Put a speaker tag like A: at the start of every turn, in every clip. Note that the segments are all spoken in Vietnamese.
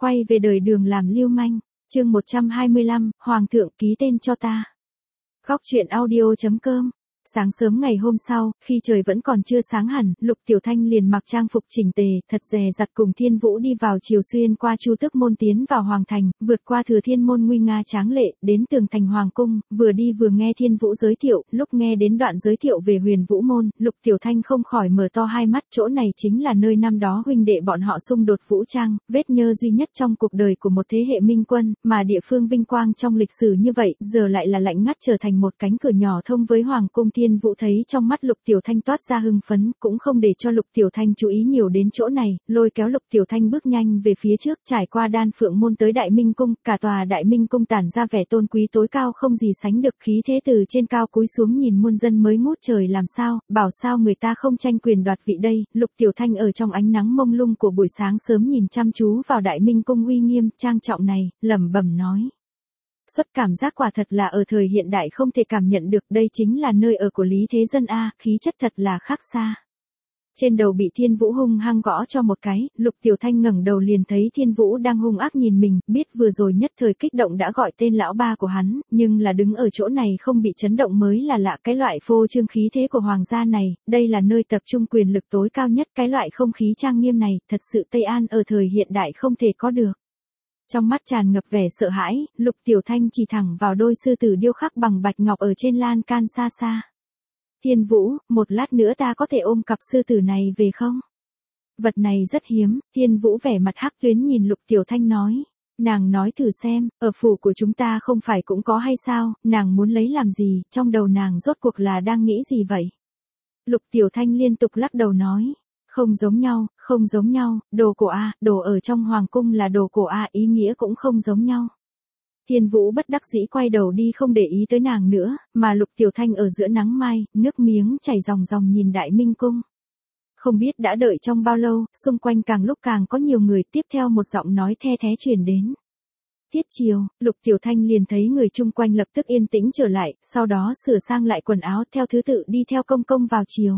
A: quay về đời Đường làm lưu manh. Chương 125, Hoàng thượng ký tên cho ta. Góc truyện audio.com. Sáng sớm ngày hôm sau, khi trời vẫn còn chưa sáng hẳn, Lục Tiểu Thanh liền mặc trang phục chỉnh tề, thật dè dặt cùng Thiên Vũ đi vào chiều xuyên qua Chu Tước môn tiến vào hoàng thành, vượt qua Thừa Thiên môn nguy nga tráng lệ, đến tường thành hoàng cung, vừa đi vừa nghe Thiên Vũ giới thiệu, lúc nghe đến đoạn giới thiệu về Huyền Vũ môn, Lục Tiểu Thanh không khỏi mở to hai mắt, chỗ này chính là nơi năm đó huynh đệ bọn họ xung đột vũ trang, vết nhơ duy nhất trong cuộc đời của một thế hệ minh quân, mà địa phương vinh quang trong lịch sử như vậy, giờ lại là lạnh ngắt trở thành một cánh cửa nhỏ thông với hoàng cung. Thiên Vũ thấy trong mắt Lục Tiểu Thanh toát ra hưng phấn, cũng không để cho Lục Tiểu Thanh chú ý nhiều đến chỗ này, lôi kéo Lục Tiểu Thanh bước nhanh về phía trước, trải qua Đan Phượng môn tới Đại Minh cung, cả tòa Đại Minh cung tản ra vẻ tôn quý tối cao không gì sánh được, khí thế từ trên cao cúi xuống nhìn muôn dân mới ngút trời làm sao, bảo sao người ta không tranh quyền đoạt vị đây. Lục Tiểu Thanh ở trong ánh nắng mông lung của buổi sáng sớm nhìn chăm chú vào Đại Minh cung uy nghiêm trang trọng này, lẩm bẩm nói. Xuất cảm giác quả thật là ở thời hiện đại không thể cảm nhận được, đây chính là nơi ở của Lý Thế Dân a, khí chất thật là khác xa. Trên đầu bị Thiên Vũ hung hăng gõ cho một cái, Lục Tiểu Thanh ngẩng đầu liền thấy Thiên Vũ đang hung ác nhìn mình, biết vừa rồi nhất thời kích động đã gọi tên lão ba của hắn, nhưng là đứng ở chỗ này không bị chấn động mới là lạ. Cái loại phô trương khí thế của hoàng gia này, đây là nơi tập trung quyền lực tối cao nhất, cái loại không khí trang nghiêm này, thật sự Tây An ở thời hiện đại không thể có được. Trong mắt tràn ngập vẻ sợ hãi, Lục Tiểu Thanh chỉ thẳng vào đôi sư tử điêu khắc bằng bạch ngọc ở trên lan can xa xa. Thiên Vũ, một lát nữa ta có thể ôm cặp sư tử này về không? Vật này rất hiếm. Thiên Vũ vẻ mặt hắc tuyến nhìn Lục Tiểu Thanh nói. Nàng nói thử xem, ở phủ của chúng ta không phải cũng có hay sao, nàng muốn lấy làm gì, trong đầu nàng rốt cuộc là đang nghĩ gì vậy? Lục Tiểu Thanh liên tục lắc đầu nói. Không giống nhau, không giống nhau, đồ cổ A, đồ ở trong hoàng cung là đồ cổ A, ý nghĩa cũng không giống nhau. Thiên Vũ bất đắc dĩ quay đầu đi không để ý tới nàng nữa, mà Lục Tiểu Thanh ở giữa nắng mai, nước miếng chảy ròng ròng nhìn Đại Minh cung. Không biết đã đợi trong bao lâu, xung quanh càng lúc càng có nhiều người, tiếp theo một giọng nói the thé truyền đến. Tiết chiều, Lục Tiểu Thanh liền thấy người chung quanh lập tức yên tĩnh trở lại, sau đó sửa sang lại quần áo theo thứ tự đi theo công công vào chiều.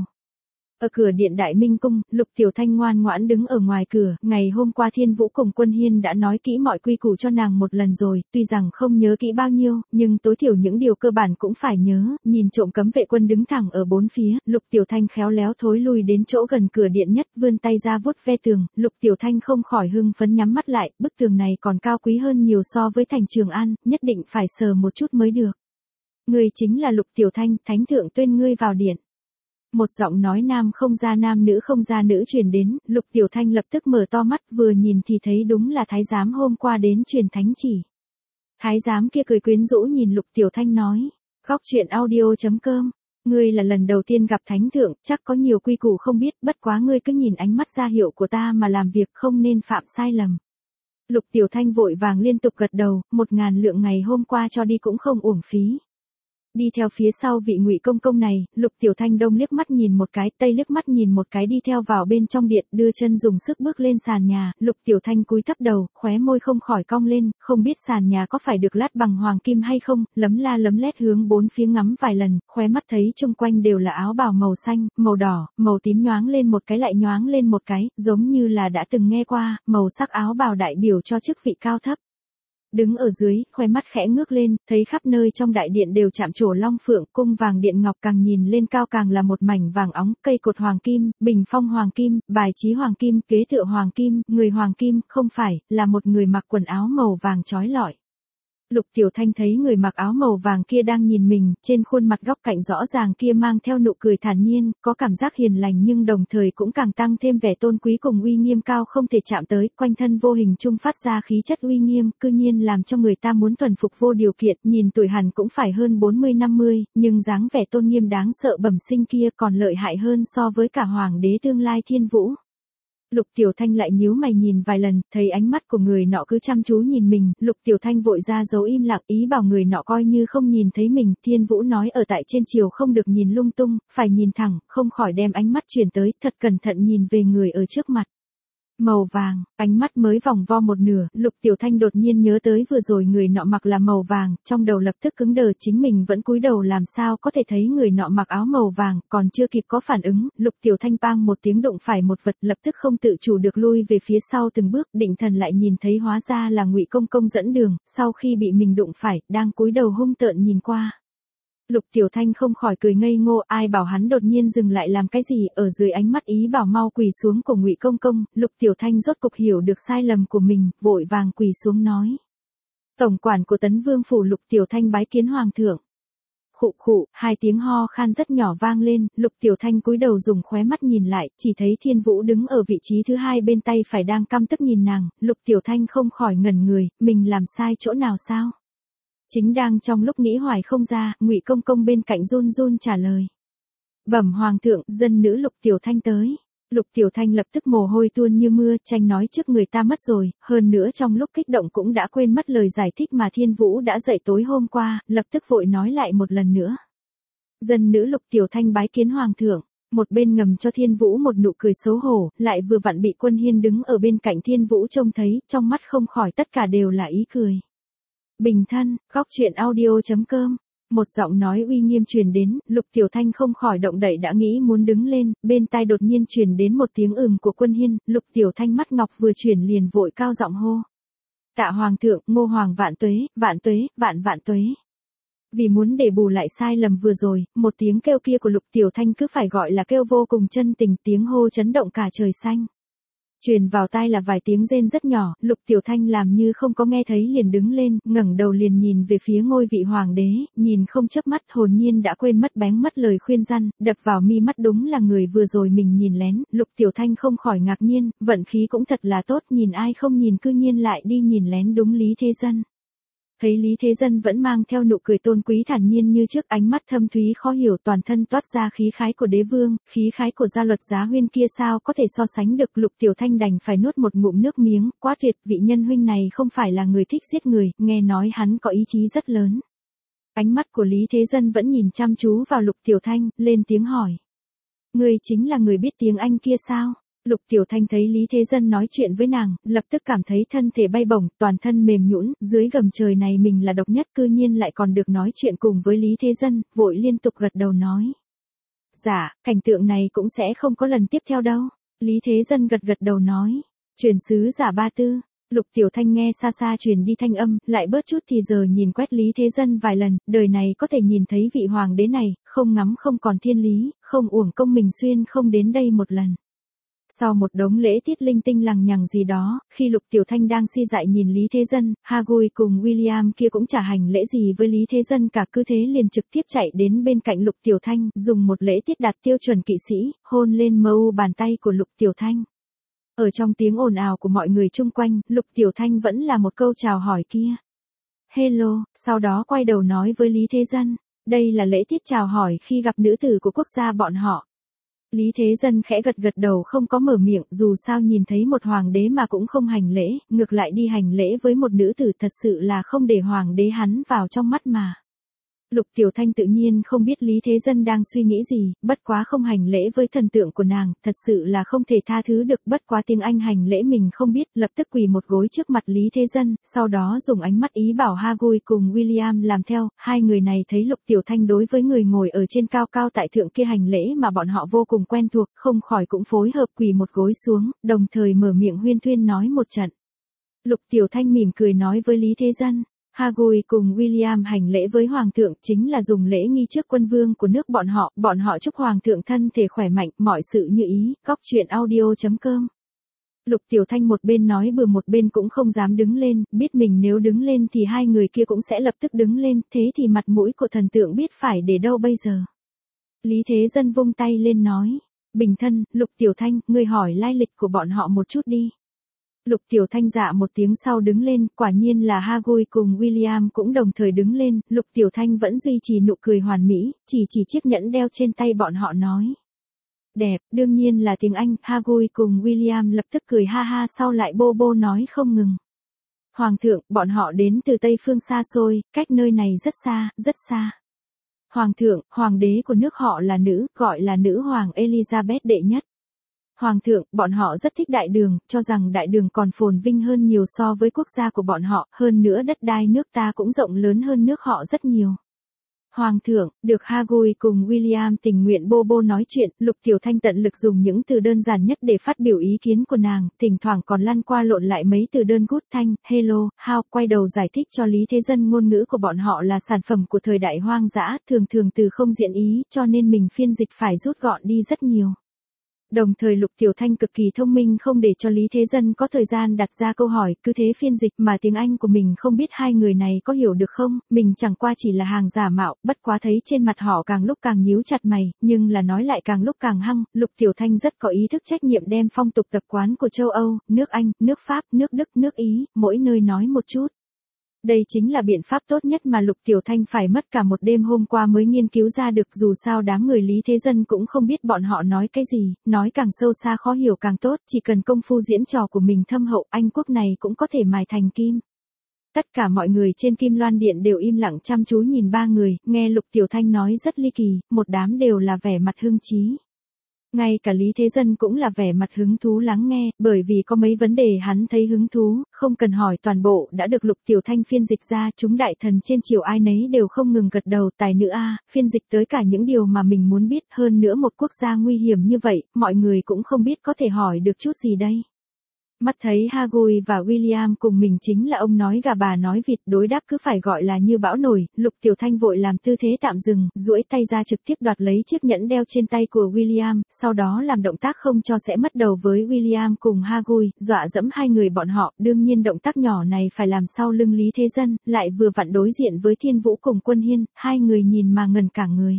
A: Ở cửa điện Đại Minh cung, Lục Tiểu Thanh ngoan ngoãn đứng ở ngoài cửa, ngày hôm qua Thiên Vũ cùng Quân Hiên đã nói kỹ mọi quy củ cho nàng một lần rồi, tuy rằng không nhớ kỹ bao nhiêu, nhưng tối thiểu những điều cơ bản cũng phải nhớ. Nhìn trộm cấm vệ quân đứng thẳng ở bốn phía, Lục Tiểu Thanh khéo léo thối lui đến chỗ gần cửa điện nhất, vươn tay ra vuốt ve tường, Lục Tiểu Thanh không khỏi hưng phấn nhắm mắt lại, bức tường này còn cao quý hơn nhiều so với thành Trường An, nhất định phải sờ một chút mới được. Ngươi chính là Lục Tiểu Thanh, thánh thượng tuyên ngươi vào điện. Một giọng nói nam không ra nam nữ không ra nữ truyền đến, Lục Tiểu Thanh lập tức mở to mắt, vừa nhìn thì thấy đúng là thái giám hôm qua đến truyền thánh chỉ. Thái giám kia cười quyến rũ nhìn Lục Tiểu Thanh nói, góc truyện audio.com, ngươi là lần đầu tiên gặp thánh thượng, chắc có nhiều quy củ không biết, bất quá ngươi cứ nhìn ánh mắt ra hiệu của ta mà làm việc không nên phạm sai lầm. Lục Tiểu Thanh vội vàng liên tục gật đầu, 1000 lượng ngày hôm qua cho đi cũng không uổng phí. Đi theo phía sau vị Ngụy công công này, Lục Tiểu Thanh đông liếc mắt nhìn một cái, tây liếc mắt nhìn một cái, đi theo vào bên trong điện, đưa chân dùng sức bước lên sàn nhà. Lục Tiểu Thanh cúi thấp đầu, khóe môi không khỏi cong lên, không biết sàn nhà có phải được lát bằng hoàng kim hay không, lấm la lấm lét hướng bốn phía ngắm vài lần, khóe mắt thấy chung quanh đều là áo bào màu xanh, màu đỏ, màu tím nhoáng lên một cái lại nhoáng lên một cái, giống như là đã từng nghe qua, màu sắc áo bào đại biểu cho chức vị cao thấp. Đứng ở dưới, khóe mắt khẽ ngước lên, thấy khắp nơi trong đại điện đều chạm trổ long phượng, cung vàng điện ngọc, càng nhìn lên cao càng là một mảnh vàng óng, cây cột hoàng kim, bình phong hoàng kim, bài trí hoàng kim, kế tựa hoàng kim, người hoàng kim, không phải, là một người mặc quần áo màu vàng chói lọi. Lục Tiểu Thanh thấy người mặc áo màu vàng kia đang nhìn mình, trên khuôn mặt góc cạnh rõ ràng kia mang theo nụ cười thản nhiên, có cảm giác hiền lành nhưng đồng thời cũng càng tăng thêm vẻ tôn quý cùng uy nghiêm cao không thể chạm tới, quanh thân vô hình trung phát ra khí chất uy nghiêm, cư nhiên làm cho người ta muốn thuần phục vô điều kiện, nhìn tuổi hẳn cũng phải hơn 40-50, nhưng dáng vẻ tôn nghiêm đáng sợ bẩm sinh kia còn lợi hại hơn so với cả hoàng đế tương lai Thiên Vũ. Lục Tiểu Thanh lại nhíu mày nhìn vài lần, thấy ánh mắt của người nọ cứ chăm chú nhìn mình, Lục Tiểu Thanh vội ra dấu im lặng, ý bảo người nọ coi như không nhìn thấy mình. Thiên Vũ nói ở tại trên chiều không được nhìn lung tung, phải nhìn thẳng, không khỏi đem ánh mắt chuyển tới, thật cẩn thận nhìn về người ở trước mặt. Màu vàng, ánh mắt mới vòng vo một nửa, Lục Tiểu Thanh đột nhiên nhớ tới vừa rồi người nọ mặc là màu vàng, trong đầu lập tức cứng đờ, chính mình vẫn cúi đầu làm sao có thể thấy người nọ mặc áo màu vàng, còn chưa kịp có phản ứng, Lục Tiểu Thanh bang một tiếng đụng phải một vật, lập tức không tự chủ được lui về phía sau từng bước, định thần lại nhìn thấy hóa ra là Ngụy Công Công dẫn đường, sau khi bị mình đụng phải, đang cúi đầu hung tợn nhìn qua. Lục Tiểu Thanh không khỏi cười ngây ngô, ai bảo hắn đột nhiên dừng lại làm cái gì, ở dưới ánh mắt ý bảo mau quỳ xuống của Ngụy Công Công, Lục Tiểu Thanh rốt cục hiểu được sai lầm của mình, vội vàng quỳ xuống nói. Tổng quản của Tấn Vương phủ. Lục Tiểu Thanh bái kiến hoàng thượng. Khụ khụ, hai tiếng ho khan rất nhỏ vang lên, Lục Tiểu Thanh cúi đầu dùng khóe mắt nhìn lại, chỉ thấy Thiên Vũ đứng ở vị trí thứ hai bên tay phải đang căm tức nhìn nàng, Lục Tiểu Thanh không khỏi ngẩn người, mình làm sai chỗ nào sao? Chính đang trong lúc nghĩ hoài không ra, Ngụy Công Công bên cạnh run run trả lời. Bẩm hoàng thượng, dân nữ Lục Tiểu Thanh tới. Lục Tiểu Thanh lập tức mồ hôi tuôn như mưa, tranh nói trước người ta mất rồi, hơn nữa trong lúc kích động cũng đã quên mất lời giải thích mà Thiên Vũ đã dạy tối hôm qua, lập tức vội nói lại một lần nữa. Dân nữ Lục Tiểu Thanh bái kiến hoàng thượng. Một bên ngầm cho Thiên Vũ một nụ cười xấu hổ, lại vừa vặn bị Quân Hiên đứng ở bên cạnh Thiên Vũ trông thấy, trong mắt không khỏi tất cả đều là ý cười. Bình thân, góc truyện audio.com. Một giọng nói uy nghiêm truyền đến, Lục Tiểu Thanh không khỏi động đậy đã nghĩ muốn đứng lên, bên tai đột nhiên truyền đến một tiếng của Quân Hiên, Lục Tiểu Thanh mắt ngọc vừa chuyển liền vội cao giọng hô. Tạ hoàng thượng, Ngô hoàng vạn tuế, vạn tuế, vạn vạn tuế. Vì muốn để bù lại sai lầm vừa rồi, một tiếng kêu kia của Lục Tiểu Thanh cứ phải gọi là kêu vô cùng chân tình, tiếng hô chấn động cả trời xanh. Truyền vào tai là vài tiếng rên rất nhỏ, Lục Tiểu Thanh làm như không có nghe thấy liền đứng lên, ngẩng đầu liền nhìn về phía ngôi vị hoàng đế, nhìn không chớp mắt, hồn nhiên đã quên mất bén mất lời khuyên răn, đập vào mi mắt đúng là người vừa rồi mình nhìn lén, Lục Tiểu Thanh không khỏi ngạc nhiên, vận khí cũng thật là tốt, nhìn ai không nhìn cư nhiên lại đi nhìn lén đúng Lý Thế Dân. Thấy Lý Thế Dân vẫn mang theo nụ cười tôn quý thản nhiên như trước, ánh mắt thâm thúy khó hiểu, toàn thân toát ra khí khái của đế vương, khí khái của gia luật giá huyên kia sao có thể so sánh được. Lục Tiểu Thanh đành phải nuốt một ngụm nước miếng, quá tuyệt, vị nhân huynh này không phải là người thích giết người, nghe nói hắn có ý chí rất lớn. Ánh mắt của Lý Thế Dân vẫn nhìn chăm chú vào Lục Tiểu Thanh, lên tiếng hỏi. Ngươi chính là người biết tiếng Anh kia sao? Lục Tiểu Thanh thấy Lý Thế Dân nói chuyện với nàng, lập tức cảm thấy thân thể bay bổng, toàn thân mềm nhũn, dưới gầm trời này mình là độc nhất, cư nhiên lại còn được nói chuyện cùng với Lý Thế Dân, vội liên tục gật đầu nói. Dạ, cảnh tượng này cũng sẽ không có lần tiếp theo đâu. Lý Thế Dân gật gật đầu nói. Truyền sứ giả Ba Tư. Lục Tiểu Thanh nghe xa xa truyền đi thanh âm, lại bớt chút thì giờ nhìn quét Lý Thế Dân vài lần, đời này có thể nhìn thấy vị hoàng đế này, không ngắm không còn thiên lý, không uổng công mình xuyên không đến đây một lần. Sau một đống lễ tiết linh tinh lằng nhằng gì đó, khi Lục Tiểu Thanh đang si dại nhìn Lý Thế Dân, Hagui cùng William kia cũng chả hành lễ gì với Lý Thế Dân cả, cứ thế liền trực tiếp chạy đến bên cạnh Lục Tiểu Thanh, dùng một lễ tiết đạt tiêu chuẩn kỵ sĩ, hôn lên mu bàn tay của Lục Tiểu Thanh. Ở trong tiếng ồn ào của mọi người chung quanh, Lục Tiểu Thanh vẫn là một câu chào hỏi kia. Hello, sau đó quay đầu nói với Lý Thế Dân, đây là lễ tiết chào hỏi khi gặp nữ tử của quốc gia bọn họ. Lý Thế Dân khẽ gật gật đầu không có mở miệng, dù sao nhìn thấy một hoàng đế mà cũng không hành lễ, ngược lại đi hành lễ với một nữ tử thật sự là không để hoàng đế hắn vào trong mắt mà. Lục Tiểu Thanh tự nhiên không biết Lý Thế Dân đang suy nghĩ gì, bất quá không hành lễ với thần tượng của nàng, thật sự là không thể tha thứ được, bất quá tiếng Anh hành lễ mình không biết, lập tức quỳ một gối trước mặt Lý Thế Dân, sau đó dùng ánh mắt ý bảo Hagui cùng William làm theo, hai người này thấy Lục Tiểu Thanh đối với người ngồi ở trên cao cao tại thượng kia hành lễ mà bọn họ vô cùng quen thuộc, không khỏi cũng phối hợp quỳ một gối xuống, đồng thời mở miệng huyên thuyên nói một trận. Lục Tiểu Thanh mỉm cười nói với Lý Thế Dân. Hagui cùng William hành lễ với Hoàng thượng chính là dùng lễ nghi trước quân vương của nước bọn họ chúc Hoàng thượng thân thể khỏe mạnh, mọi sự như ý, góc truyện audio.com. Lục Tiểu Thanh một bên nói bừa một bên cũng không dám đứng lên, biết mình nếu đứng lên thì hai người kia cũng sẽ lập tức đứng lên, thế thì mặt mũi của thần tượng biết phải để đâu bây giờ. Lý Thế Dân vung tay lên nói, bình thân, Lục Tiểu Thanh, ngươi hỏi lai lịch của bọn họ một chút đi. Lục Tiểu Thanh dạ một tiếng sau đứng lên, quả nhiên là Hagui cùng William cũng đồng thời đứng lên, Lục Tiểu Thanh vẫn duy trì nụ cười hoàn mỹ, chỉ chiếc nhẫn đeo trên tay bọn họ nói. Đẹp, đương nhiên là tiếng Anh, Hagui cùng William lập tức cười ha ha sau lại bô bô nói không ngừng. Hoàng thượng, bọn họ đến từ Tây phương xa xôi, cách nơi này rất xa, rất xa. Hoàng thượng, hoàng đế của nước họ là nữ, gọi là nữ hoàng Elizabeth đệ nhất. Hoàng thượng, bọn họ rất thích đại đường, cho rằng đại đường còn phồn vinh hơn nhiều so với quốc gia của bọn họ, hơn nữa đất đai nước ta cũng rộng lớn hơn nước họ rất nhiều. Hoàng thượng, được Harguy cùng William tình nguyện bô bô nói chuyện, Lục Tiểu Thanh tận lực dùng những từ đơn giản nhất để phát biểu ý kiến của nàng, thỉnh thoảng còn lăn qua lộn lại mấy từ đơn good thanh, hello, how, quay đầu giải thích cho Lý Thế Dân ngôn ngữ của bọn họ là sản phẩm của thời đại hoang dã, thường thường từ không diễn ý, cho nên mình phiên dịch phải rút gọn đi rất nhiều. Đồng thời Lục Tiểu Thanh cực kỳ thông minh không để cho Lý Thế Dân có thời gian đặt ra câu hỏi, cứ thế phiên dịch mà tiếng Anh của mình không biết hai người này có hiểu được không, mình chẳng qua chỉ là hàng giả mạo, bất quá thấy trên mặt họ càng lúc càng nhíu chặt mày, nhưng là nói lại càng lúc càng hăng, Lục Tiểu Thanh rất có ý thức trách nhiệm đem phong tục tập quán của châu Âu, nước Anh, nước Pháp, nước Đức, nước Ý, mỗi nơi nói một chút. Đây chính là biện pháp tốt nhất mà Lục Tiểu Thanh phải mất cả một đêm hôm qua mới nghiên cứu ra được, dù sao đám người Lý Thế Dân cũng không biết bọn họ nói cái gì, nói càng sâu xa khó hiểu càng tốt, chỉ cần công phu diễn trò của mình thâm hậu, Anh quốc này cũng có thể mài thành kim. Tất cả mọi người trên Kim Loan Điện đều im lặng chăm chú nhìn ba người, nghe Lục Tiểu Thanh nói rất ly kỳ, một đám đều là vẻ mặt hưng trí. Ngay cả Lý Thế Dân cũng là vẻ mặt hứng thú lắng nghe, bởi vì có mấy vấn đề hắn thấy hứng thú, không cần hỏi toàn bộ đã được Lục Tiểu Thanh phiên dịch ra, chúng đại thần trên triều ai nấy đều không ngừng gật đầu, tài nữ a, phiên dịch tới cả những điều mà mình muốn biết, hơn nữa một quốc gia nguy hiểm như vậy, mọi người cũng không biết có thể hỏi được chút gì đây. Mắt thấy Harguy và William cùng mình chính là ông nói gà bà nói vịt, đối đáp cứ phải gọi là như bão nổi, Lục Tiểu Thanh vội làm tư thế tạm dừng, duỗi tay ra trực tiếp đoạt lấy chiếc nhẫn đeo trên tay của William, sau đó làm động tác không cho sẽ mất đầu với William cùng Harguy, dọa dẫm hai người bọn họ, đương nhiên động tác nhỏ này phải làm sau lưng Lý Thế Dân, lại vừa vặn đối diện với Thiên Vũ cùng Quân Hiên, hai người nhìn mà ngần cả người.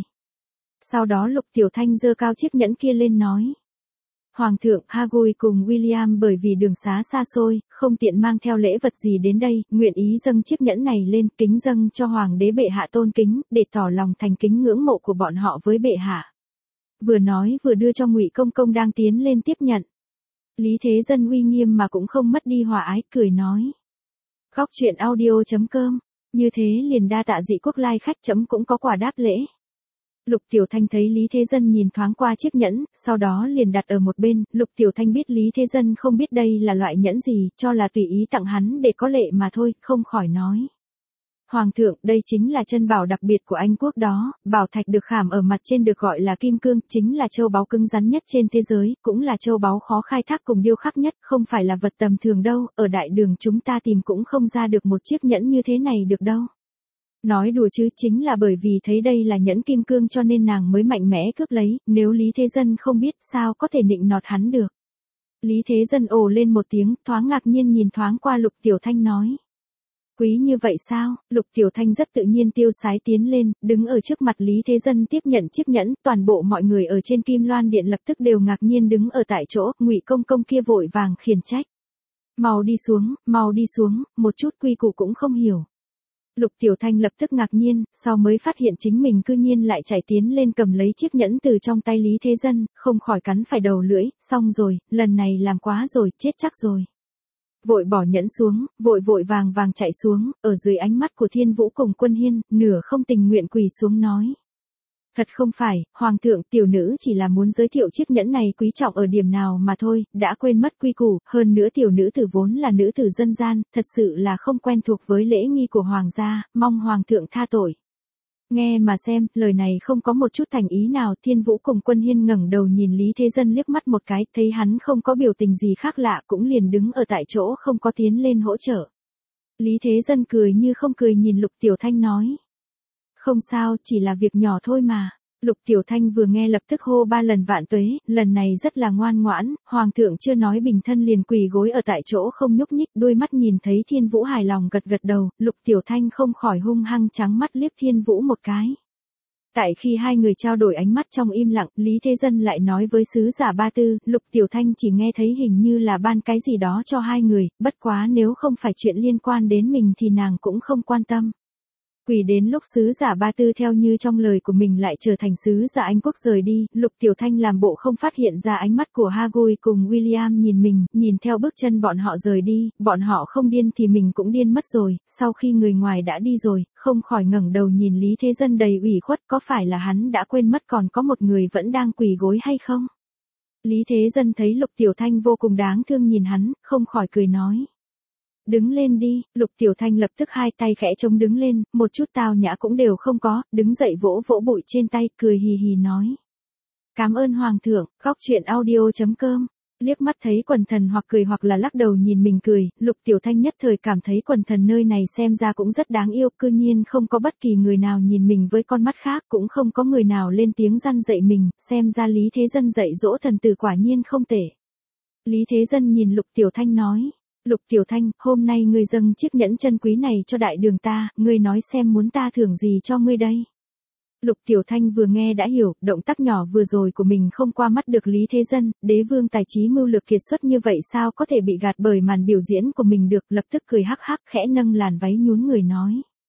A: Sau đó Lục Tiểu Thanh giơ cao chiếc nhẫn kia lên nói. Hoàng thượng, Harguy cùng William bởi vì đường xá xa xôi, không tiện mang theo lễ vật gì đến đây, nguyện ý dâng chiếc nhẫn này lên, kính dâng cho Hoàng đế bệ hạ tôn kính, để tỏ lòng thành kính ngưỡng mộ của bọn họ với bệ hạ. Vừa nói vừa đưa cho Ngụy Công Công đang tiến lên tiếp nhận. Lý Thế Dân uy nghiêm mà cũng không mất đi hòa ái, cười nói. Góc truyện audio.com, như thế liền đa tạ dị quốc lai khách chấm cũng có quà đáp lễ. Lục Tiểu Thanh thấy Lý Thế Dân nhìn thoáng qua chiếc nhẫn, sau đó liền đặt ở một bên, Lục Tiểu Thanh biết Lý Thế Dân không biết đây là loại nhẫn gì, cho là tùy ý tặng hắn để có lệ mà thôi, không khỏi nói. Hoàng thượng, đây chính là chân bảo đặc biệt của Anh quốc đó, bảo thạch được khảm ở mặt trên được gọi là kim cương, chính là châu báu cứng rắn nhất trên thế giới, cũng là châu báu khó khai thác cùng điêu khắc nhất, không phải là vật tầm thường đâu, ở đại đường chúng ta tìm cũng không ra được một chiếc nhẫn như thế này được đâu. Nói đùa chứ, chính là bởi vì thấy đây là nhẫn kim cương cho nên nàng mới mạnh mẽ cướp lấy, nếu Lý Thế Dân không biết sao có thể nịnh nọt hắn được. Lý Thế Dân ồ lên một tiếng, thoáng ngạc nhiên nhìn thoáng qua Lục Tiểu Thanh nói. Quý như vậy sao? Lục Tiểu Thanh rất tự nhiên tiêu sái tiến lên, đứng ở trước mặt Lý Thế Dân tiếp nhận chiếc nhẫn, toàn bộ mọi người ở trên Kim Loan Điện lập tức đều ngạc nhiên đứng ở tại chỗ, Ngụy Công Công kia vội vàng khiển trách. Mau đi xuống, một chút quy củ cũng không hiểu. Lục Tiểu Thanh lập tức ngạc nhiên, sau mới phát hiện chính mình cư nhiên lại chạy tiến lên cầm lấy chiếc nhẫn từ trong tay Lý Thế Dân, không khỏi cắn phải đầu lưỡi, xong rồi, lần này làm quá rồi, chết chắc rồi. Vội bỏ nhẫn xuống, vội vàng chạy xuống, ở dưới ánh mắt của Thiên Vũ cùng Quân Hiên, nửa không tình nguyện quỳ xuống nói. Thật không phải, Hoàng thượng, tiểu nữ chỉ là muốn giới thiệu chiếc nhẫn này quý trọng ở điểm nào mà thôi, đã quên mất quy củ, hơn nữa tiểu nữ tử vốn là nữ tử dân gian, thật sự là không quen thuộc với lễ nghi của Hoàng gia, mong Hoàng thượng tha tội. Nghe mà xem, lời này không có một chút thành ý nào, Thiên Vũ cùng Quân Hiên ngẩng đầu nhìn Lý Thế Dân liếc mắt một cái, thấy hắn không có biểu tình gì khác lạ, cũng liền đứng ở tại chỗ không có tiến lên hỗ trợ. Lý Thế Dân cười như không cười nhìn Lục Tiểu Thanh nói. Không sao, chỉ là việc nhỏ thôi mà. Lục Tiểu Thanh vừa nghe lập tức hô 3 lần vạn tuế, lần này rất là ngoan ngoãn, Hoàng thượng chưa nói bình thân liền quỳ gối ở tại chỗ không nhúc nhích, đôi mắt nhìn thấy Thiên Vũ hài lòng gật đầu, Lục Tiểu Thanh không khỏi hung hăng trắng mắt liếc Thiên Vũ một cái. Tại khi hai người trao đổi ánh mắt trong im lặng, Lý Thế Dân lại nói với sứ giả Ba Tư, Lục Tiểu Thanh chỉ nghe thấy hình như là ban cái gì đó cho hai người, bất quá nếu không phải chuyện liên quan đến mình thì nàng cũng không quan tâm. Quỳ đến lúc sứ giả Ba Tư theo như trong lời của mình lại trở thành sứ giả Anh quốc rời đi, Lục Tiểu Thanh làm bộ không phát hiện ra ánh mắt của Harguy cùng William nhìn mình, nhìn theo bước chân bọn họ rời đi, bọn họ không điên thì mình cũng điên mất rồi, sau khi người ngoài đã đi rồi, không khỏi ngẩng đầu nhìn Lý Thế Dân đầy ủy khuất, có phải là hắn đã quên mất còn có một người vẫn đang quỳ gối hay không? Lý Thế Dân thấy Lục Tiểu Thanh vô cùng đáng thương nhìn hắn, không khỏi cười nói. Đứng lên đi, Lục Tiểu Thanh lập tức hai tay khẽ chống đứng lên, một chút tao nhã cũng đều không có, đứng dậy vỗ vỗ bụi trên tay, cười hì hì nói. Cảm ơn Hoàng thượng, góc chuyện audio.com. Liếc mắt thấy quần thần hoặc cười hoặc là lắc đầu nhìn mình cười, Lục Tiểu Thanh nhất thời cảm thấy quần thần nơi này xem ra cũng rất đáng yêu, cư nhiên không có bất kỳ người nào nhìn mình với con mắt khác, cũng không có người nào lên tiếng răn dạy mình, xem ra Lý Thế Dân dạy dỗ thần tử quả nhiên không tệ. Lý Thế Dân nhìn Lục Tiểu Thanh nói, Lục Tiểu Thanh, hôm nay ngươi dâng chiếc nhẫn chân quý này cho đại đường ta, ngươi nói xem muốn ta thưởng gì cho ngươi đây. Lục Tiểu Thanh vừa nghe đã hiểu, động tác nhỏ vừa rồi của mình không qua mắt được Lý Thế Dân, đế vương tài trí mưu lược kiệt xuất như vậy sao có thể bị gạt bởi màn biểu diễn của mình được, lập tức cười hắc hắc khẽ nâng làn váy nhún người nói.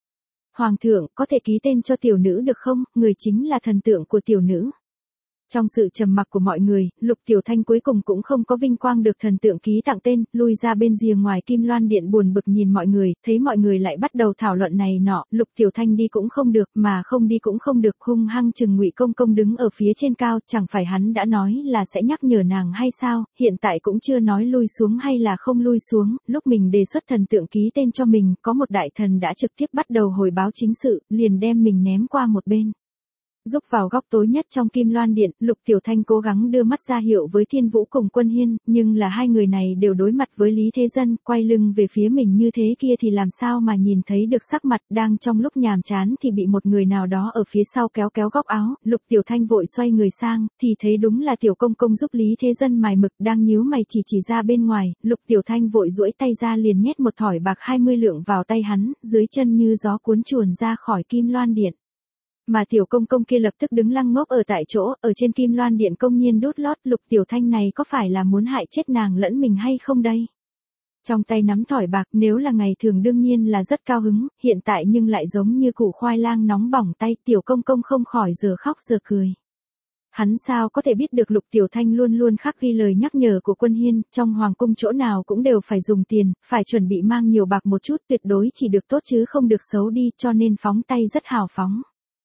A: Hoàng thượng, có thể ký tên cho tiểu nữ được không, người chính là thần tượng của tiểu nữ. Trong sự trầm mặc của mọi người, Lục Tiểu Thanh cuối cùng cũng không có vinh quang được thần tượng ký tặng tên, lui ra bên rìa ngoài Kim Loan Điện buồn bực nhìn mọi người, thấy mọi người lại bắt đầu thảo luận này nọ, Lục Tiểu Thanh đi cũng không được, mà không đi cũng không được, hung hăng chừng Ngụy Công Công đứng ở phía trên cao, chẳng phải hắn đã nói là sẽ nhắc nhở nàng hay sao, hiện tại cũng chưa nói lui xuống hay là không lui xuống, lúc mình đề xuất thần tượng ký tên cho mình, có một đại thần đã trực tiếp bắt đầu hồi báo chính sự, liền đem mình ném qua một bên. Rúc vào góc tối nhất trong Kim Loan Điện, Lục Tiểu Thanh cố gắng đưa mắt ra hiệu với Thiên Vũ cùng Quân Hiên, nhưng là hai người này đều đối mặt với Lý Thế Dân, quay lưng về phía mình như thế kia thì làm sao mà nhìn thấy được sắc mặt, đang trong lúc nhàm chán thì bị một người nào đó ở phía sau kéo kéo góc áo, Lục Tiểu Thanh vội xoay người sang, thì thấy đúng là Tiểu Công Công giúp Lý Thế Dân mài mực đang nhíu mày chỉ ra bên ngoài, Lục Tiểu Thanh vội duỗi tay ra liền nhét một thỏi bạc 20 lượng vào tay hắn, dưới chân như gió cuốn chuồn ra khỏi Kim Loan Điện. Mà Tiểu Công Công kia lập tức đứng lăng ngốc ở tại chỗ, ở trên Kim Loan Điện công nhiên đốt lót, Lục Tiểu Thanh này có phải là muốn hại chết nàng lẫn mình hay không đây? Trong tay nắm thỏi bạc, nếu là ngày thường đương nhiên là rất cao hứng, hiện tại nhưng lại giống như củ khoai lang nóng bỏng tay, Tiểu Công Công không khỏi giờ khóc giờ cười. Hắn sao có thể biết được Lục Tiểu Thanh luôn luôn khắc ghi lời nhắc nhở của Quân Hiên, trong hoàng cung chỗ nào cũng đều phải dùng tiền, phải chuẩn bị mang nhiều bạc một chút, tuyệt đối chỉ được tốt chứ không được xấu đi, cho nên phóng tay rất hào phóng.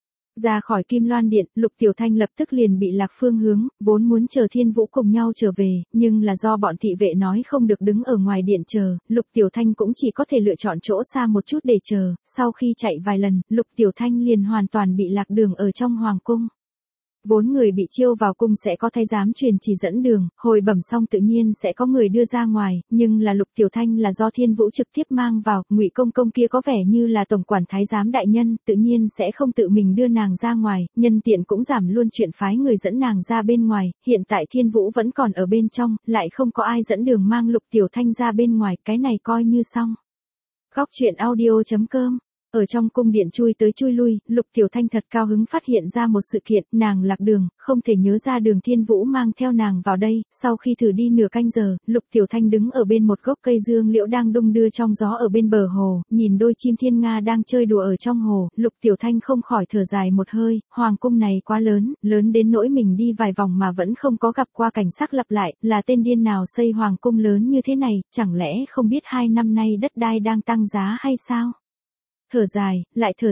A: Ra khỏi Kim Loan Điện, Lục Tiểu Thanh lập tức liền bị lạc phương hướng, vốn muốn chờ Thiên Vũ cùng nhau trở về, nhưng là do bọn thị vệ nói không được đứng ở ngoài điện chờ, Lục Tiểu Thanh cũng chỉ có thể lựa chọn chỗ xa một chút để chờ, sau khi chạy vài lần, Lục Tiểu Thanh liền hoàn toàn bị lạc đường ở trong hoàng cung. Vốn người bị chiêu vào cung sẽ có thái giám truyền chỉ dẫn đường, hồi bẩm xong tự nhiên sẽ có người đưa ra ngoài, nhưng là Lục Tiểu Thanh là do Thiên Vũ trực tiếp mang vào, Ngụy Công Công kia có vẻ như là tổng quản thái giám đại nhân, tự nhiên sẽ không tự mình đưa nàng ra ngoài, nhân tiện cũng giảm luôn chuyện phái người dẫn nàng ra bên ngoài, hiện tại Thiên Vũ vẫn còn ở bên trong, lại không có ai dẫn đường mang Lục Tiểu Thanh ra bên ngoài, cái này coi như xong. Góc chuyện audio.com. Ở trong cung điện chui tới chui lui, Lục Tiểu Thanh thật cao hứng phát hiện ra một sự kiện, nàng lạc đường, không thể nhớ ra đường Thiên Vũ mang theo nàng vào đây, sau khi thử đi nửa canh giờ, Lục Tiểu Thanh đứng ở bên một gốc cây dương liễu đang đung đưa trong gió ở bên bờ hồ, nhìn đôi chim thiên nga đang chơi đùa ở trong hồ, Lục Tiểu Thanh không khỏi thở dài một hơi, hoàng cung này quá lớn, lớn đến nỗi mình đi vài vòng mà vẫn không có gặp qua cảnh sắc lặp lại, là tên điên nào xây hoàng cung lớn như thế này, chẳng lẽ không biết 2 năm nay đất đai đang tăng giá hay sao? Thở dài,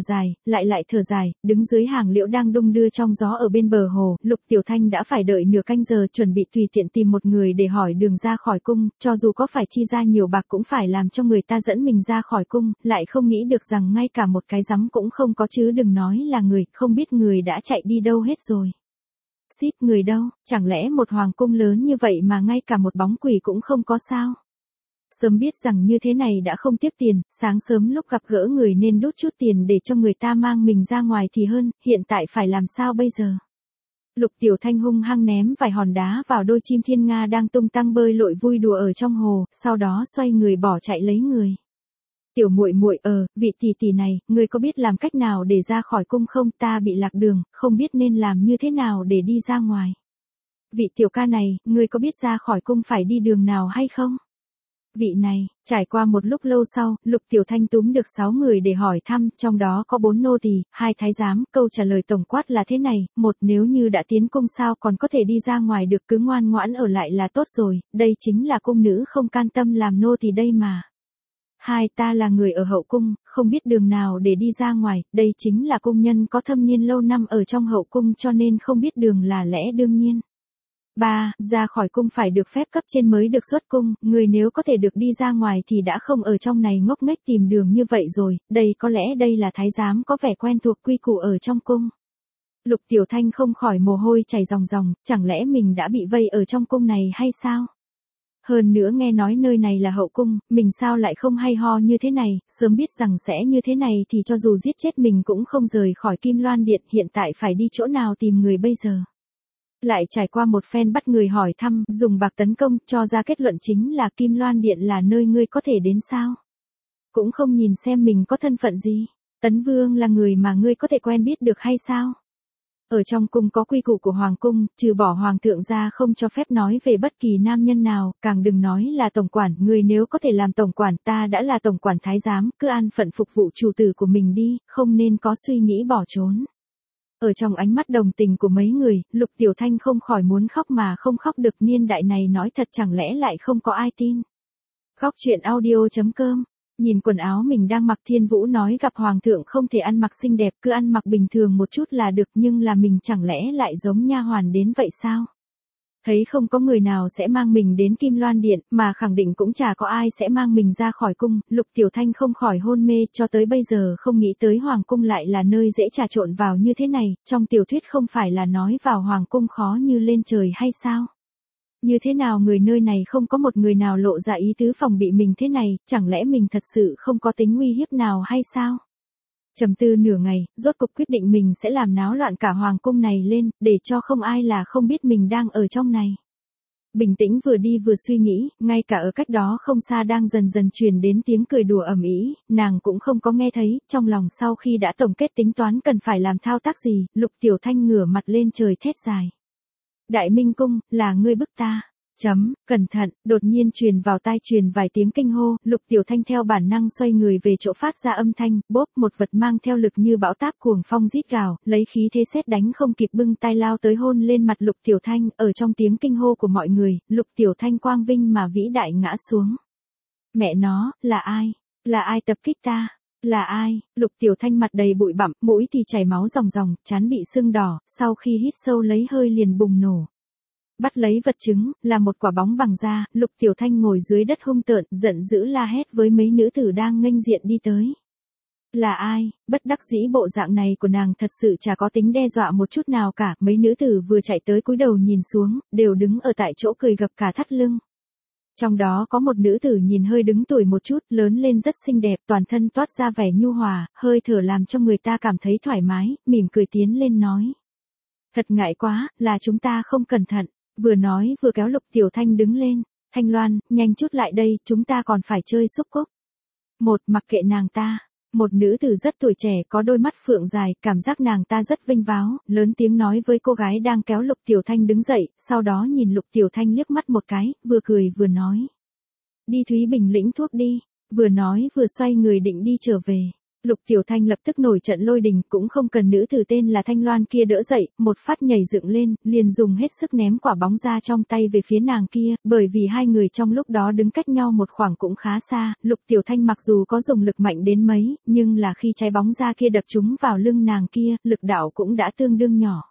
A: lại thở dài, đứng dưới hàng liễu đang đung đưa trong gió ở bên bờ hồ, Lục Tiểu Thanh đã phải đợi nửa canh giờ chuẩn bị tùy tiện tìm một người để hỏi đường ra khỏi cung, cho dù có phải chi ra nhiều bạc cũng phải làm cho người ta dẫn mình ra khỏi cung, lại không nghĩ được rằng ngay cả một cái rắm cũng không có chứ đừng nói là người, không biết người đã chạy đi đâu hết rồi. Xít người đâu, chẳng lẽ một hoàng cung lớn như vậy mà ngay cả một bóng quỷ cũng không có sao? Sớm biết rằng như thế này đã không tiếc tiền, sáng sớm lúc gặp gỡ người nên đút chút tiền để cho người ta mang mình ra ngoài thì hơn, hiện tại phải làm sao bây giờ? Lục Tiểu Thanh hung hăng ném vài hòn đá vào đôi chim thiên nga đang tung tăng bơi lội vui đùa ở trong hồ, sau đó xoay người bỏ chạy lấy người. Tiểu muội muội, vị tỷ tỷ này, ngươi có biết làm cách nào để ra khỏi cung không? Ta bị lạc đường, không biết nên làm như thế nào để đi ra ngoài. Vị tiểu ca này, ngươi có biết ra khỏi cung phải đi đường nào hay không? Vị này, trải qua một lúc lâu sau, Lục Tiểu Thanh túm được 6 người để hỏi thăm, trong đó có 4 nô tỳ, 2 thái giám, câu trả lời tổng quát là thế này, một nếu như đã tiến cung sao còn có thể đi ra ngoài được, cứ ngoan ngoãn ở lại là tốt rồi, đây chính là cung nữ không can tâm làm nô tỳ đây mà. 2 ta là người ở hậu cung, không biết đường nào để đi ra ngoài, đây chính là cung nhân có thâm niên lâu năm ở trong hậu cung cho nên không biết đường là lẽ đương nhiên. 3. Ra khỏi cung phải được phép cấp trên mới được xuất cung, người nếu có thể được đi ra ngoài thì đã không ở trong này ngốc nghếch tìm đường như vậy rồi, có lẽ đây là thái giám có vẻ quen thuộc quy củ ở trong cung. Lục Tiểu Thanh không khỏi mồ hôi chảy ròng ròng, chẳng lẽ mình đã bị vây ở trong cung này hay sao? Hơn nữa nghe nói nơi này là hậu cung, mình sao lại không hay ho như thế này, sớm biết rằng sẽ như thế này thì cho dù giết chết mình cũng không rời khỏi Kim Loan Điện, hiện tại phải đi chỗ nào tìm người bây giờ. Lại trải qua một phen bắt người hỏi thăm, dùng bạc tấn công, cho ra kết luận chính là Kim Loan Điện là nơi ngươi có thể đến sao? Cũng không nhìn xem mình có thân phận gì, Tấn Vương là người mà ngươi có thể quen biết được hay sao? Ở trong cung có quy củ của hoàng cung, trừ bỏ hoàng thượng ra không cho phép nói về bất kỳ nam nhân nào, càng đừng nói là tổng quản, người nếu có thể làm tổng quản, ta đã là tổng quản thái giám, cứ an phận phục vụ chủ tử của mình đi, không nên có suy nghĩ bỏ trốn. Ở trong ánh mắt đồng tình của mấy người, Lục Tiểu Thanh không khỏi muốn khóc mà không khóc được, niên đại này nói thật chẳng lẽ lại không có ai tin. Khóc chuyện audio.com. Nhìn quần áo mình đang mặc, Thiên Vũ nói gặp hoàng thượng không thể ăn mặc xinh đẹp, cứ ăn mặc bình thường một chút là được, nhưng là mình chẳng lẽ lại giống nha hoàn đến vậy sao? Thấy không có người nào sẽ mang mình đến Kim Loan Điện, mà khẳng định cũng chả có ai sẽ mang mình ra khỏi cung, Lục Tiểu Thanh không khỏi hôn mê, cho tới bây giờ không nghĩ tới hoàng cung lại là nơi dễ trà trộn vào như thế này, trong tiểu thuyết không phải là nói vào hoàng cung khó như lên trời hay sao? Như thế nào người nơi này không có một người nào lộ ra ý tứ phòng bị mình thế này, chẳng lẽ mình thật sự không có tính uy hiếp nào hay sao? Trầm tư nửa ngày, rốt cục quyết định mình sẽ làm náo loạn cả hoàng cung này lên, để cho không ai là không biết mình đang ở trong này. Bình tĩnh vừa đi vừa suy nghĩ, ngay cả ở cách đó không xa đang dần dần truyền đến tiếng cười đùa ầm ĩ, nàng cũng không có nghe thấy, trong lòng sau khi đã tổng kết tính toán cần phải làm thao tác gì, Lục Tiểu Thanh ngửa mặt lên trời thét dài. Đại Minh Cung, là ngươi bức ta. Cẩn thận, đột nhiên truyền vào tai truyền vài tiếng kinh hô, Lục Tiểu Thanh theo bản năng xoay người về chỗ phát ra âm thanh, bốp, một vật mang theo lực như bão táp cuồng phong rít gào, lấy khí thế sét đánh không kịp bưng tay lao tới hôn lên mặt Lục Tiểu Thanh, ở trong tiếng kinh hô của mọi người, Lục Tiểu Thanh quang vinh mà vĩ đại ngã xuống. Mẹ nó, là ai? Là ai tập kích ta? Là ai? Lục Tiểu Thanh mặt đầy bụi bặm, mũi thì chảy máu ròng ròng, trán bị sưng đỏ, sau khi hít sâu lấy hơi liền bùng nổ. Bắt lấy vật chứng, là một quả bóng bằng da, Lục Tiểu Thanh ngồi dưới đất hung tợn, giận dữ la hét với mấy nữ tử đang nghênh diện đi tới. Là ai? Bất đắc dĩ bộ dạng này của nàng thật sự chả có tính đe dọa một chút nào cả, mấy nữ tử vừa chạy tới cúi đầu nhìn xuống, đều đứng ở tại chỗ cười gập cả thắt lưng. Trong đó có một nữ tử nhìn hơi đứng tuổi một chút, lớn lên rất xinh đẹp, toàn thân toát ra vẻ nhu hòa, hơi thở làm cho người ta cảm thấy thoải mái, mỉm cười tiến lên nói. Thật ngại quá, là chúng ta không cẩn thận. Vừa nói vừa kéo Lục Tiểu Thanh đứng lên. Thanh Loan, nhanh chút lại đây, chúng ta còn phải chơi xúc cúc. Mặc kệ nàng ta. Một nữ tử rất tuổi trẻ có đôi mắt phượng dài, cảm giác nàng ta rất vinh váo, lớn tiếng nói với cô gái đang kéo Lục Tiểu Thanh đứng dậy, sau đó nhìn Lục Tiểu Thanh liếc mắt một cái, vừa cười vừa nói. Đi Thúy Bình lĩnh thuốc đi, vừa nói vừa xoay người định đi trở về. Lục Tiểu Thanh lập tức nổi trận lôi đình, cũng không cần nữ tử tên là Thanh Loan kia đỡ dậy, một phát nhảy dựng lên, liền dùng hết sức ném quả bóng ra trong tay về phía nàng kia, bởi vì hai người trong lúc đó đứng cách nhau một khoảng cũng khá xa, Lục Tiểu Thanh mặc dù có dùng lực mạnh đến mấy, nhưng là khi trái bóng ra kia đập trúng vào lưng nàng kia, lực đạo cũng đã tương đương nhỏ.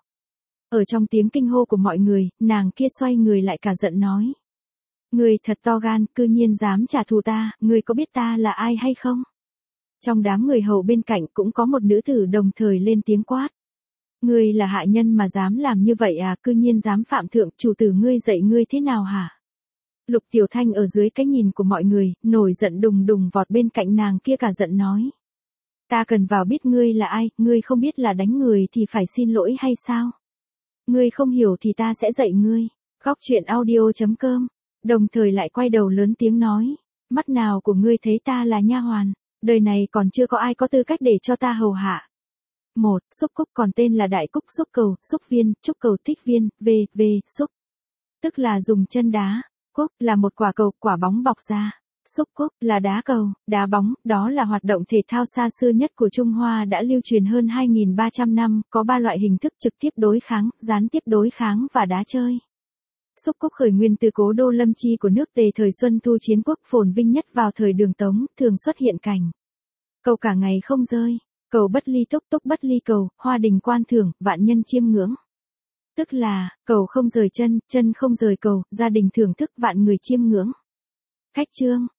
A: Ở trong tiếng kinh hô của mọi người, nàng kia xoay người lại cả giận nói. Người thật to gan, cư nhiên dám trả thù ta, người có biết ta là ai hay không? Trong đám người hầu bên cạnh cũng có một nữ tử đồng thời lên tiếng quát. Ngươi là hạ nhân mà dám làm như vậy à, cư nhiên dám phạm thượng, chủ tử ngươi dạy ngươi thế nào hả? Lục Tiểu Thanh ở dưới cái nhìn của mọi người, nổi giận đùng đùng vọt bên cạnh nàng kia cả giận nói. Ta cần vào biết ngươi là ai, ngươi không biết là đánh người thì phải xin lỗi hay sao? Ngươi không hiểu thì ta sẽ dạy ngươi. Khóc chuyện audio.com. Đồng thời lại quay đầu lớn tiếng nói. Mắt nào của ngươi thấy ta là nha hoàn? Đời này còn chưa có ai có tư cách để cho ta hầu hạ. Xúc cúc còn tên là đại cúc xúc cầu, xúc viên, trúc cầu thích viên, xúc. Tức là dùng chân đá. Cúc là một quả cầu, quả bóng bọc ra. Xúc cúc là đá cầu, đá bóng, đó là hoạt động thể thao xa xưa nhất của Trung Hoa đã lưu truyền hơn 2.300 năm, có 3 loại hình thức trực tiếp đối kháng, gián tiếp đối kháng và đá chơi. Xúc cúc khởi nguyên từ cố đô Lâm Chi của nước Tề thời Xuân Thu chiến quốc phồn vinh nhất vào thời Đường Tống, thường xuất hiện cảnh. Cầu cả ngày không rơi, cầu bất ly túc túc bất ly cầu, hoa đình quan thưởng, vạn nhân chiêm ngưỡng. Tức là, cầu không rời chân, chân không rời cầu, gia đình thưởng thức vạn người chiêm ngưỡng. Khách chương,